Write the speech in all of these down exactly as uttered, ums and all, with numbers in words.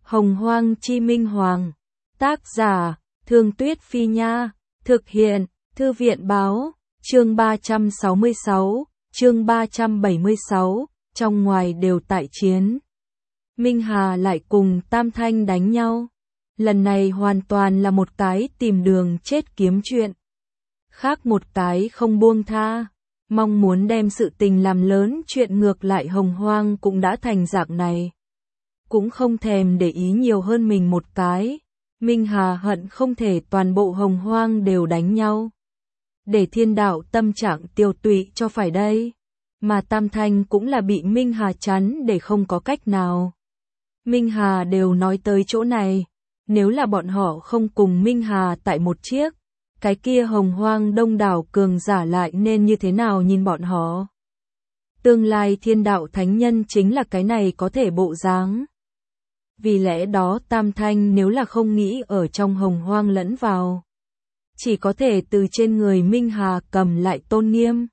Hồng Hoang Chi Minh Hoàng. Tác giả, Thương Tuyết Phi Nha. Thực hiện, Thư viện Báo. Chương ba trăm sáu mươi sáu, chương ba trăm bảy mươi sáu, trong ngoài đều tại chiến. Minh Hà lại cùng Tam Thanh đánh nhau. Lần này hoàn toàn là một cái tìm đường chết kiếm chuyện. Khác một cái không buông tha. Mong muốn đem sự tình làm lớn chuyện ngược lại Hồng Hoang cũng đã thành dạng này. Cũng không thèm để ý nhiều hơn mình một cái. Minh Hà hận không thể toàn bộ Hồng Hoang đều đánh nhau. Để thiên đạo tâm trạng tiêu tụy cho phải đây. Mà Tam Thanh cũng là bị Minh Hà chắn để không có cách nào. Minh Hà đều nói tới chỗ này. Nếu là bọn họ không cùng Minh Hà tại một chiếc, cái kia Hồng Hoang đông đảo cường giả lại nên như thế nào nhìn bọn họ. Tương lai thiên đạo thánh nhân chính là cái này có thể bộ dáng. Vì lẽ đó Tam Thanh nếu là không nghĩ ở trong Hồng Hoang lẫn vào, chỉ có thể từ trên người Minh Hà cầm lại tôn nghiêm.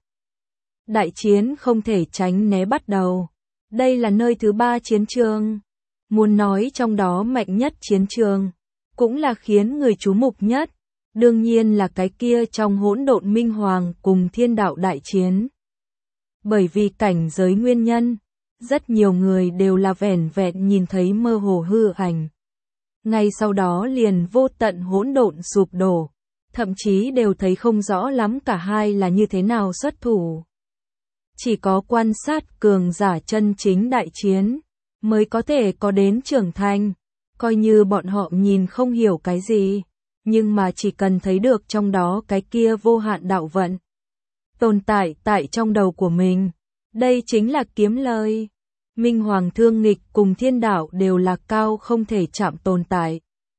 Đại chiến không thể tránh né bắt đầu. Đây là nơi thứ ba chiến trường. Muốn nói trong đó mạnh nhất chiến trường, cũng là khiến người chú mục nhất. Đương nhiên là cái kia trong hỗn độn Minh Hoàng cùng thiên đạo đại chiến. Bởi vì cảnh giới nguyên nhân, rất nhiều người đều là vẻn vẹn nhìn thấy mơ hồ hư ảnh. Ngay sau đó liền vô tận hỗn độn sụp đổ, thậm chí đều thấy không rõ lắm cả hai là như thế nào xuất thủ. Chỉ có quan sát cường giả chân chính đại chiến, mới có thể có đến trưởng thành, coi như bọn họ nhìn không hiểu cái gì. Nhưng mà chỉ cần thấy được trong đó cái kia vô hạn đạo vận tồn tại tại trong đầu của mình, đây chính là kiếm lời. Minh Hoàng Thương Nghịch cùng thiên đạo đều là cao không thể chạm tồn tại.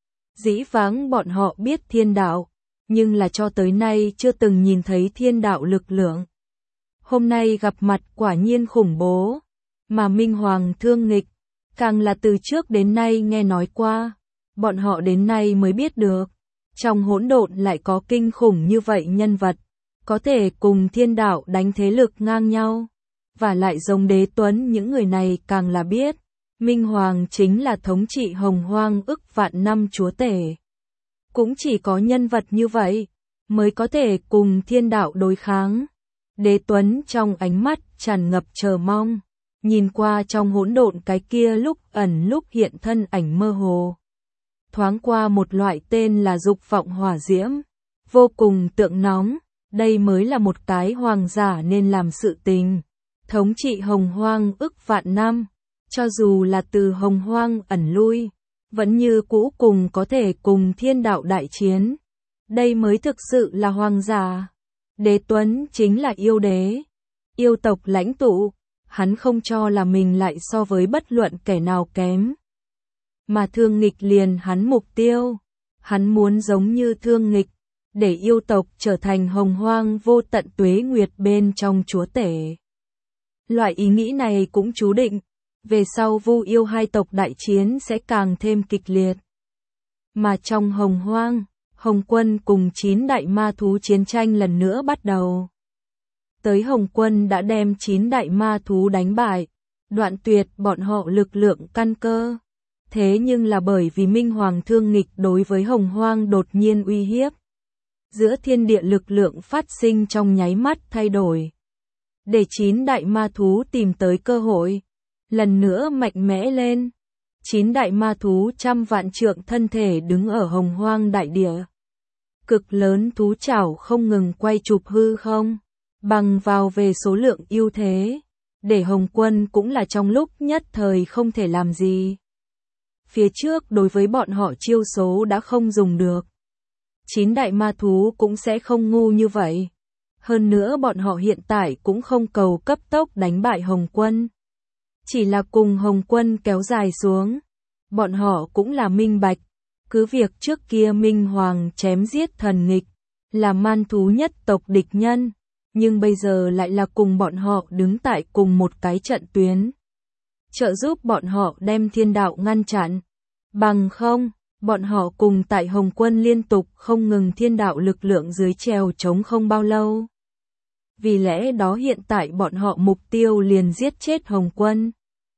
Dĩ vãng bọn họ biết thiên đạo, nhưng là cho tới nay chưa từng nhìn thấy thiên đạo lực lượng. Hôm nay gặp mặt quả nhiên khủng bố, mà Minh Hoàng Thương Nghịch càng là từ trước đến nay nghe nói qua, bọn họ đến nay mới biết được. Trong hỗn độn lại có kinh khủng như vậy nhân vật, có thể cùng thiên đạo đánh thế lực ngang nhau. Và lại giống Đế Tuấn những người này càng là biết, Minh Hoàng chính là thống trị Hồng Hoang ức vạn năm chúa tể. Cũng chỉ có nhân vật như vậy, mới có thể cùng thiên đạo đối kháng. Đế Tuấn trong ánh mắt tràn ngập chờ mong, nhìn qua trong hỗn độn cái kia lúc ẩn lúc hiện thân ảnh mơ hồ. Thoáng qua một loại tên là dục vọng hỏa diễm, vô cùng tượng nóng, đây mới là một cái hoàng giả nên làm sự tình. Thống trị Hồng Hoang ức vạn năm, cho dù là từ Hồng Hoang ẩn lui, vẫn như cũ cùng có thể cùng thiên đạo đại chiến. Đây mới thực sự là hoàng giả. Đế Tuấn chính là yêu đế, yêu tộc lãnh tụ, hắn không cho là mình lại so với bất luận kẻ nào kém. Mà Thương Nghịch liền hắn mục tiêu, hắn muốn giống như Thương Nghịch, để yêu tộc trở thành Hồng Hoang vô tận tuế nguyệt bên trong chúa tể. Loại ý nghĩ này cũng chú định, về sau Vu Yêu hai tộc đại chiến sẽ càng thêm kịch liệt. Mà trong Hồng Hoang, Hồng Quân cùng chín đại ma thú chiến tranh lần nữa bắt đầu. Tới Hồng Quân đã đem chín đại ma thú đánh bại, đoạn tuyệt bọn họ lực lượng căn cơ. Thế nhưng là bởi vì Minh Hoàng Thương Nghịch đối với Hồng Hoang đột nhiên uy hiếp. Giữa thiên địa lực lượng phát sinh trong nháy mắt thay đổi. Để chín đại ma thú tìm tới cơ hội, lần nữa mạnh mẽ lên. Chín đại ma thú trăm vạn trượng thân thể đứng ở Hồng Hoang đại địa. Cực lớn thú chảo không ngừng quay chụp hư không, bằng vào về số lượng ưu thế, để Hồng Quân cũng là trong lúc nhất thời không thể làm gì. Phía trước đối với bọn họ chiêu số đã không dùng được. Chín đại ma thú cũng sẽ không ngu như vậy. Hơn nữa bọn họ hiện tại cũng không cầu cấp tốc đánh bại Hồng Quân. Chỉ là cùng Hồng Quân kéo dài xuống. Bọn họ cũng là minh bạch. Cứ việc trước kia Minh Hoàng chém giết thần nghịch, là man thú nhất tộc địch nhân. Nhưng bây giờ lại là cùng bọn họ đứng tại cùng một cái trận tuyến. Trợ giúp bọn họ đem thiên đạo ngăn chặn. Bằng không, bọn họ cùng tại Hồng Quân liên tục không ngừng thiên đạo lực lượng dưới trèo chống không bao lâu. Vì lẽ đó hiện tại bọn họ mục tiêu liền giết chết Hồng Quân.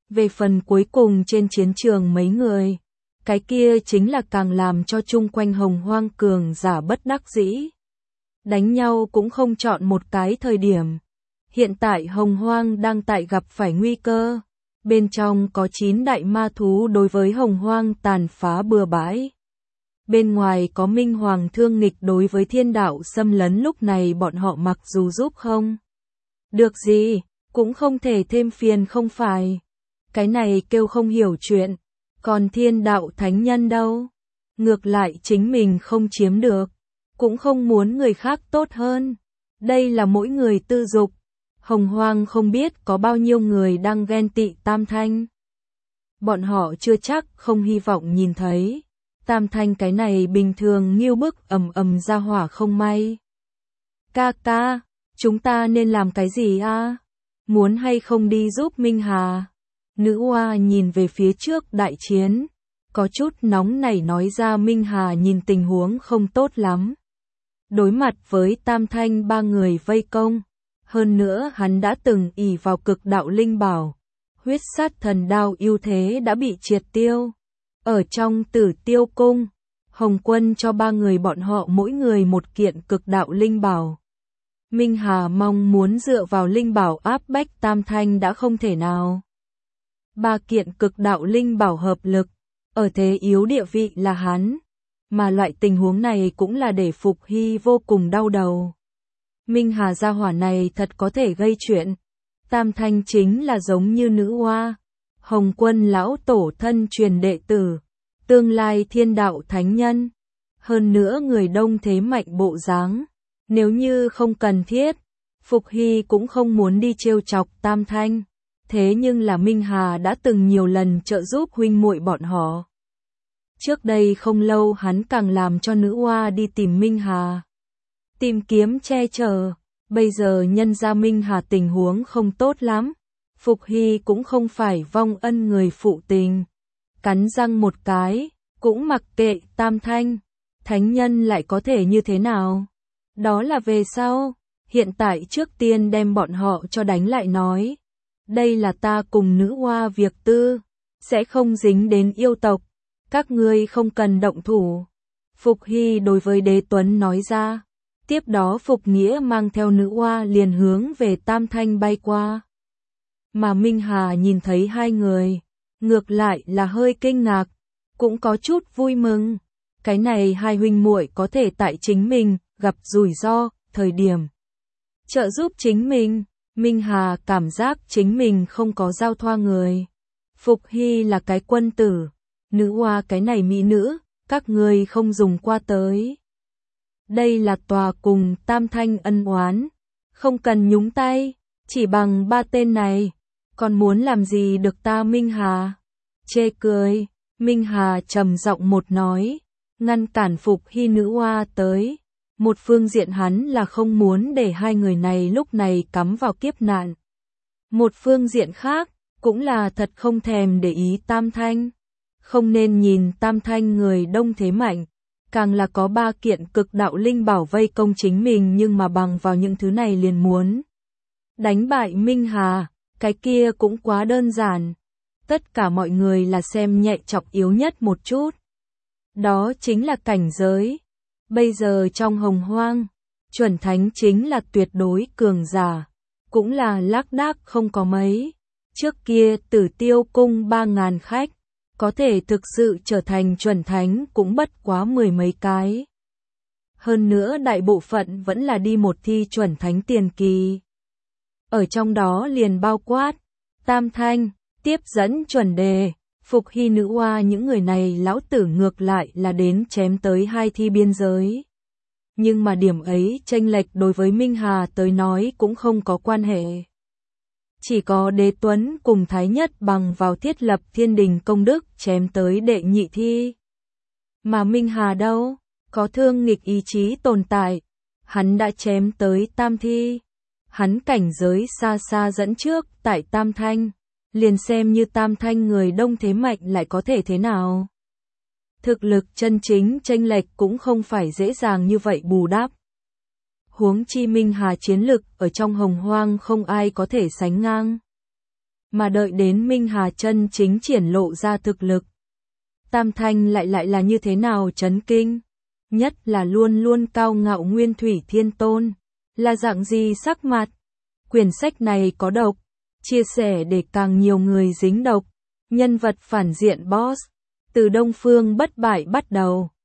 Về phần cuối cùng trên chiến trường mấy người, cái kia chính là càng làm cho chung quanh Hồng Hoang cường giả bất đắc dĩ. Đánh nhau cũng không chọn một cái thời điểm. Hiện tại Hồng Hoang đang tại gặp phải nguy cơ. Bên trong có chín đại ma thú đối với Hồng Hoang tàn phá bừa bãi. Bên ngoài có Minh Hoàng thương nghịch đối với thiên đạo xâm lấn, lúc này bọn họ mặc dù giúp không được gì, cũng không thể thêm phiền không phải. Cái này kêu không hiểu chuyện. Còn thiên đạo thánh nhân đâu? Ngược lại chính mình không chiếm được, cũng không muốn người khác tốt hơn. Đây là mỗi người tư dục. Hồng Hoang không biết có bao nhiêu người đang ghen tị Tam Thanh. Bọn họ chưa chắc không hy vọng nhìn thấy Tam Thanh cái này bình thường nghiêu bức ầm ầm ra hỏa không may. Ca ca, chúng ta nên làm cái gì a? Muốn hay không đi giúp Minh Hà? Nữ oa nhìn về phía trước đại chiến, có chút nóng nảy nói ra. Minh Hà nhìn tình huống không tốt lắm. Đối mặt với Tam Thanh ba người vây công, hơn nữa hắn đã từng ỷ vào cực đạo linh bảo, huyết sát thần đao ưu thế đã bị triệt tiêu. Ở trong Tử Tiêu Cung, Hồng Quân cho ba người bọn họ mỗi người một kiện cực đạo linh bảo. Minh Hà mong muốn dựa vào linh bảo áp bách Tam Thanh đã không thể nào. Ba kiện cực đạo linh bảo hợp lực, ở thế yếu địa vị là hắn, mà loại tình huống này cũng là để Phục Hy vô cùng đau đầu. Minh Hà gia hỏa này thật có thể gây chuyện. Tam Thanh chính là giống như nữ oa, Hồng Quân lão tổ thân truyền đệ tử, tương lai thiên đạo thánh nhân. Hơn nữa người đông thế mạnh bộ dáng, nếu như không cần thiết, Phục Hy cũng không muốn đi trêu chọc Tam Thanh. Thế nhưng là Minh Hà đã từng nhiều lần trợ giúp huynh muội bọn họ. Trước đây không lâu hắn càng làm cho nữ oa đi tìm Minh Hà, tìm kiếm che chở. Bây giờ nhân ra Minh Hà tình huống không tốt lắm, Phục Hy cũng không phải vong ân người phụ tình. Cắn răng một cái, cũng mặc kệ Tam Thanh, thánh nhân lại có thể như thế nào? Đó là về sau, hiện tại trước tiên đem bọn họ cho đánh lại nói. Đây là ta cùng nữ oa việc tư, sẽ không dính đến yêu tộc, các ngươi không cần động thủ. Phục Hy đối với Đế Tuấn nói ra. Tiếp đó Phục Nghĩa mang theo nữ oa liền hướng về Tam Thanh bay qua. Mà Minh Hà nhìn thấy hai người, ngược lại là hơi kinh ngạc, cũng có chút vui mừng. Cái này hai huynh muội có thể tại chính mình gặp rủi ro, thời điểm trợ giúp chính mình. Minh Hà cảm giác chính mình không có giao thoa người. Phục Hy là cái quân tử, nữ oa cái này mỹ nữ, các ngươi không dùng qua tới. Đây là tòa cùng Tam Thanh ân oán, không cần nhúng tay, chỉ bằng ba tên này, còn muốn làm gì được ta? Minh Hà chê cười. Minh Hà trầm giọng một nói, ngăn cản Phục Hy nữ oa tới. Một phương diện hắn là không muốn để hai người này lúc này cắm vào kiếp nạn. Một phương diện khác, cũng là thật không thèm để ý Tam Thanh. Không nên nhìn Tam Thanh người đông thế mạnh, càng là có ba kiện cực đạo linh bảo vây công chính mình, nhưng mà bằng vào những thứ này liền muốn đánh bại Minh Hà, cái kia cũng quá đơn giản. Tất cả mọi người là xem nhẹ trọng yếu nhất một chút. Đó chính là cảnh giới. Bây giờ trong Hồng Hoang, chuẩn thánh chính là tuyệt đối cường giả, cũng là lác đác không có mấy. Trước kia Tử Tiêu Cung ba ngàn khách, có thể thực sự trở thành chuẩn thánh cũng bất quá mười mấy cái. Hơn nữa đại bộ phận vẫn là đi một thi chuẩn thánh tiền kỳ. Ở trong đó liền bao quát Tam Thanh, tiếp dẫn chuẩn đề, Phục Hy nữ oa, những người này lão tử ngược lại là đến chém tới hai thi biên giới. Nhưng mà điểm ấy chênh lệch đối với Minh Hà tới nói cũng không có quan hệ. Chỉ có Đế Tuấn cùng Thái Nhất bằng vào thiết lập thiên đình công đức chém tới đệ nhị thi. Mà Minh Hà đâu, có thương nghịch ý chí tồn tại, hắn đã chém tới tam thi. Hắn cảnh giới xa xa dẫn trước tại Tam Thanh, liền xem như Tam Thanh người đông thế mạnh lại có thể thế nào. Thực lực chân chính chênh lệch cũng không phải dễ dàng như vậy bù đắp. Huống chi Minh Hà chiến lực ở trong Hồng Hoang không ai có thể sánh ngang. mà đợi đến Minh Hà chân chính triển lộ ra thực lực. Tam Thanh lại lại là như thế nào chấn kinh, nhất là luôn luôn cao ngạo Nguyên Thủy Thiên Tôn, là dạng gì sắc mặt. Quyển sách này có độc, chia sẻ để càng nhiều người dính độc, nhân vật phản diện boss, từ Đông Phương bất bại bắt đầu.